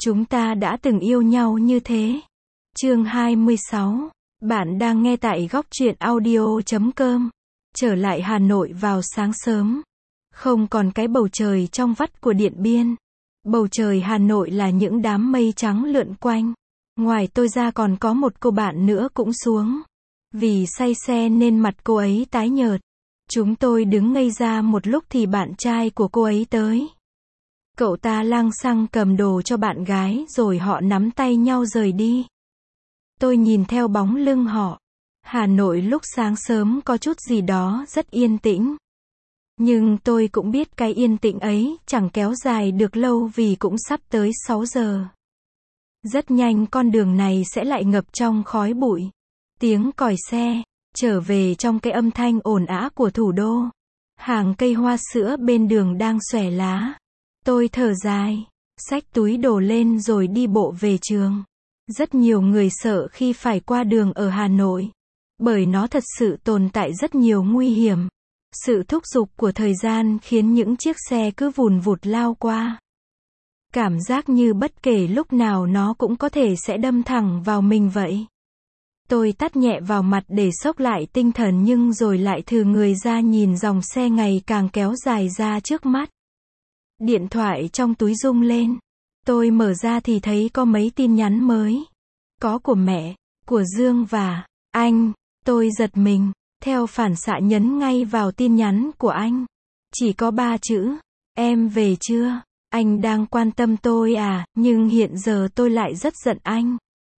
Chúng ta đã từng yêu nhau như thế. Chương 26. Bạn đang nghe tại góc truyện audio.com. Trở lại Hà Nội vào sáng sớm. Không còn cái bầu trời trong vắt của Điện Biên. Bầu trời Hà Nội là những đám mây trắng lượn quanh. Ngoài tôi ra còn có một cô bạn nữa cũng xuống. Vì say xe nên mặt cô ấy tái nhợt. Chúng tôi đứng ngây ra một lúc thì bạn trai của cô ấy tới. Cậu ta lang xăng cầm đồ cho bạn gái rồi họ nắm tay nhau rời đi. Tôi nhìn theo bóng lưng họ. Hà Nội lúc sáng sớm có chút gì đó rất yên tĩnh. Nhưng tôi cũng biết cái yên tĩnh ấy chẳng kéo dài được lâu vì cũng sắp tới 6 giờ. Rất nhanh con đường này sẽ lại ngập trong khói bụi. Tiếng còi xe, trở về trong cái âm thanh ồn ào của thủ đô. Hàng cây hoa sữa bên đường đang xòe lá. Tôi thở dài, xách túi đồ lên rồi đi bộ về trường. Rất nhiều người sợ khi phải qua đường ở Hà Nội. Bởi nó thật sự tồn tại rất nhiều nguy hiểm. Sự thúc giục của thời gian khiến những chiếc xe cứ vùn vụt lao qua. Cảm giác như bất kể lúc nào nó cũng có thể sẽ đâm thẳng vào mình vậy. Tôi tát nhẹ vào mặt để xốc lại tinh thần nhưng rồi lại thừ người ra nhìn dòng xe ngày càng kéo dài ra trước mắt. Điện thoại trong túi rung lên. Tôi mở ra thì thấy có mấy tin nhắn mới. Có của mẹ, của Dương và anh. Tôi giật mình, theo phản xạ nhấn ngay vào tin nhắn của anh. Chỉ có 3 chữ, em về chưa? Anh đang quan tâm tôi à, nhưng hiện giờ tôi lại rất giận anh.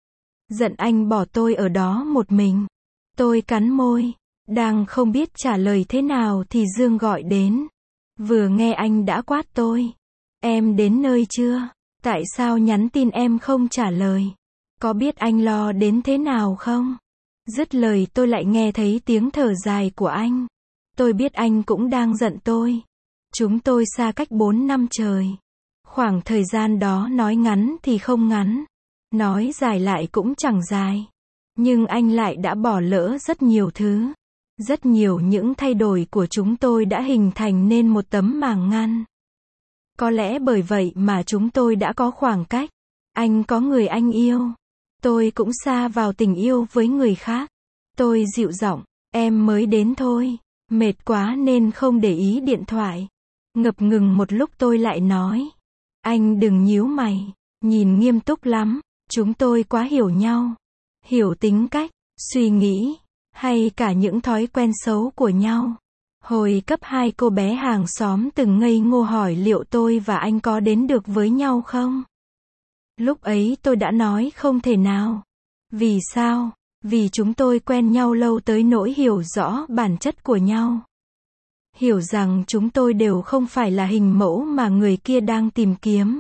Giận anh bỏ tôi ở đó một mình. Tôi cắn môi, đang không biết trả lời thế nào thì Dương gọi đến. Vừa nghe anh đã quát tôi. Em đến nơi chưa? Tại sao nhắn tin em không trả lời? Có biết anh lo đến thế nào không? Dứt lời tôi lại nghe thấy tiếng thở dài của anh. Tôi biết anh cũng đang giận tôi. Chúng tôi xa cách 4 năm trời. Khoảng thời gian đó nói ngắn thì không ngắn. Nói dài lại cũng chẳng dài. Nhưng anh lại đã bỏ lỡ rất nhiều thứ. Rất nhiều những thay đổi của chúng tôi đã hình thành nên một tấm màng ngăn. Có lẽ bởi vậy mà chúng tôi đã có khoảng cách. Anh có người anh yêu. Tôi cũng sa vào tình yêu với người khác. Tôi dịu giọng, em mới đến thôi. Mệt quá nên không để ý điện thoại. Ngập ngừng một lúc tôi lại nói. Anh đừng nhíu mày. Nhìn nghiêm túc lắm. Chúng tôi quá hiểu nhau. Hiểu tính cách, suy nghĩ, hay cả những thói quen xấu của nhau. Hồi cấp 2 cô bé hàng xóm từng ngây ngô hỏi liệu tôi và anh có đến được với nhau không? Lúc ấy tôi đã nói không thể nào. Vì sao? Vì chúng tôi quen nhau lâu tới nỗi hiểu rõ bản chất của nhau. Hiểu rằng chúng tôi đều không phải là hình mẫu mà người kia đang tìm kiếm.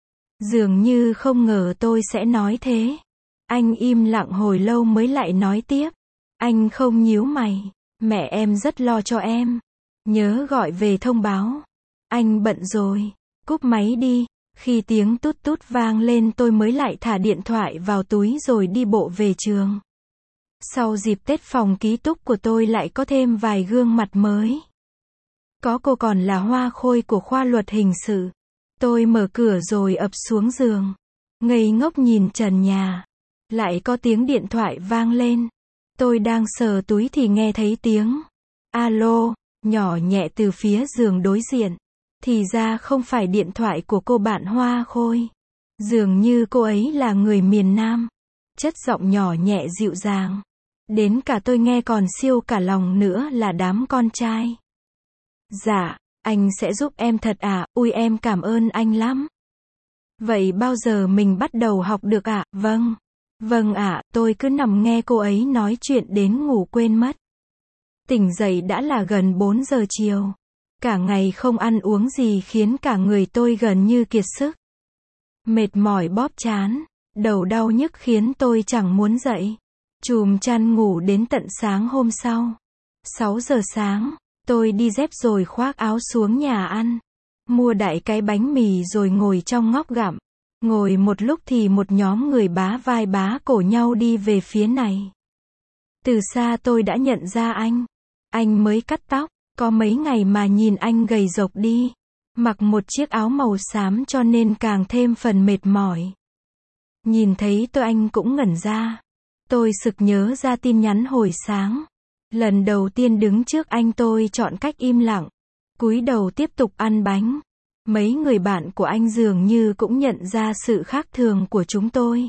Dường như không ngờ tôi sẽ nói thế. Anh im lặng hồi lâu mới lại nói tiếp. Anh không nhíu mày. Mẹ em rất lo cho em. Nhớ gọi về thông báo. Anh bận rồi. Cúp máy đi. Khi tiếng tút tút vang lên tôi mới lại thả điện thoại vào túi rồi đi bộ về trường. Sau dịp Tết phòng ký túc của tôi lại có thêm vài gương mặt mới. Có cô còn là hoa khôi của khoa luật hình sự. Tôi mở cửa rồi ập xuống giường. Ngây ngốc nhìn trần nhà. Lại có tiếng điện thoại vang lên. Tôi đang sờ túi thì nghe thấy tiếng alo, nhỏ nhẹ từ phía giường đối diện. Thì ra không phải điện thoại của cô bạn hoa khôi. Dường như cô ấy là người miền Nam. Chất giọng nhỏ nhẹ dịu dàng. Đến cả tôi nghe còn siêu cả lòng nữa là đám con trai. Dạ, anh sẽ giúp em thật à, ui em cảm ơn anh lắm. Vậy bao giờ mình bắt đầu học được ạ? Vâng. Vâng ạ, tôi cứ nằm nghe cô ấy nói chuyện đến ngủ quên mất. Tỉnh dậy đã là gần 4 giờ chiều. Cả ngày không ăn uống gì khiến cả người tôi gần như kiệt sức. Mệt mỏi bóp trán, đầu đau nhức khiến tôi chẳng muốn dậy. Chùm chăn ngủ đến tận sáng hôm sau. 6 giờ sáng, tôi đi dép rồi khoác áo xuống nhà ăn. Mua đại cái bánh mì rồi ngồi trong ngóc gặm. Ngồi một lúc thì một nhóm người bá vai bá cổ nhau đi về phía này. Từ xa tôi đã nhận ra anh. Anh mới cắt tóc, có mấy ngày mà nhìn anh gầy rộc đi. Mặc một chiếc áo màu xám cho nên càng thêm phần mệt mỏi. Nhìn thấy tôi anh cũng ngẩn ra. Tôi sực nhớ ra tin nhắn hồi sáng. Lần đầu tiên đứng trước anh tôi chọn cách im lặng. Cúi đầu tiếp tục ăn bánh. Mấy người bạn của anh dường như cũng nhận ra sự khác thường của chúng tôi.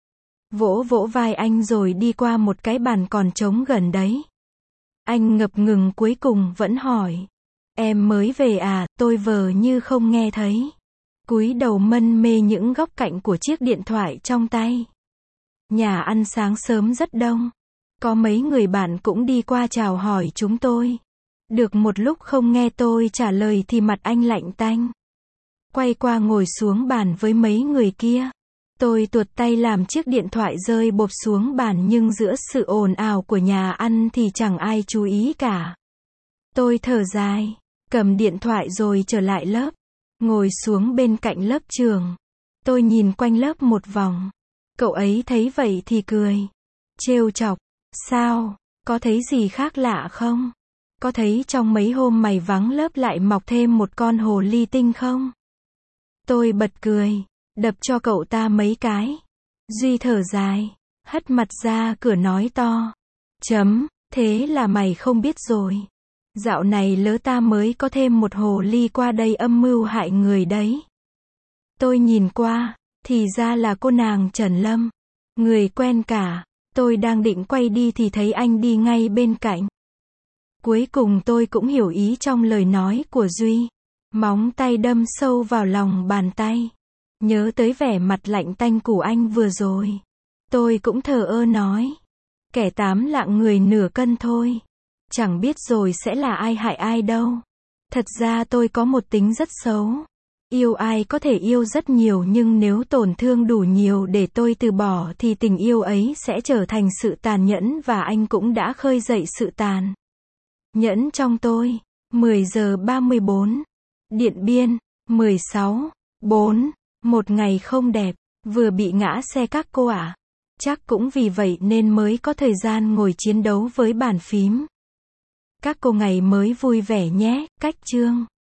Vỗ vỗ vai anh rồi đi qua một cái bàn còn trống gần đấy. Anh ngập ngừng cuối cùng vẫn hỏi. Em mới về à, tôi vờ như không nghe thấy. Cúi đầu mân mê những góc cạnh của chiếc điện thoại trong tay. Nhà ăn sáng sớm rất đông. Có mấy người bạn cũng đi qua chào hỏi chúng tôi. Được một lúc không nghe tôi trả lời thì mặt anh lạnh tanh. Quay qua ngồi xuống bàn với mấy người kia. Tôi tuột tay làm chiếc điện thoại rơi bộp xuống bàn nhưng giữa sự ồn ào của nhà ăn thì chẳng ai chú ý cả. Tôi thở dài, cầm điện thoại rồi trở lại lớp. Ngồi xuống bên cạnh lớp trường. Tôi nhìn quanh lớp một vòng. Cậu ấy thấy vậy thì cười. Trêu chọc. Sao? Có thấy gì khác lạ không? Có thấy trong mấy hôm mày vắng lớp lại mọc thêm một con hồ ly tinh không? Tôi bật cười. Đập cho cậu ta mấy cái. Duy thở dài. Hất mặt ra cửa nói to. Thế là mày không biết rồi. Dạo này lớ ta mới có thêm một hồ ly qua đây âm mưu hại người đấy. Tôi nhìn qua. Thì ra là cô nàng Trần Lâm. Người quen cả. Tôi đang định quay đi thì thấy anh đi ngay bên cạnh. Cuối cùng tôi cũng hiểu ý trong lời nói của Duy. Móng tay đâm sâu vào lòng bàn tay. Nhớ tới vẻ mặt lạnh tanh của anh vừa rồi. Tôi cũng thờ ơ nói. Kẻ tám lạng người nửa cân thôi. Chẳng biết rồi sẽ là ai hại ai đâu. Thật ra tôi có một tính rất xấu. Yêu ai có thể yêu rất nhiều nhưng nếu tổn thương đủ nhiều để tôi từ bỏ thì tình yêu ấy sẽ trở thành sự tàn nhẫn và anh cũng đã khơi dậy sự tàn nhẫn trong tôi. 10 giờ 34. Điện Biên, 16/4. Một ngày không đẹp, vừa bị ngã xe các cô ạ. Chắc cũng vì vậy nên mới có thời gian ngồi chiến đấu với bàn phím. Các cô ngày mới vui vẻ nhé, Cách Chương.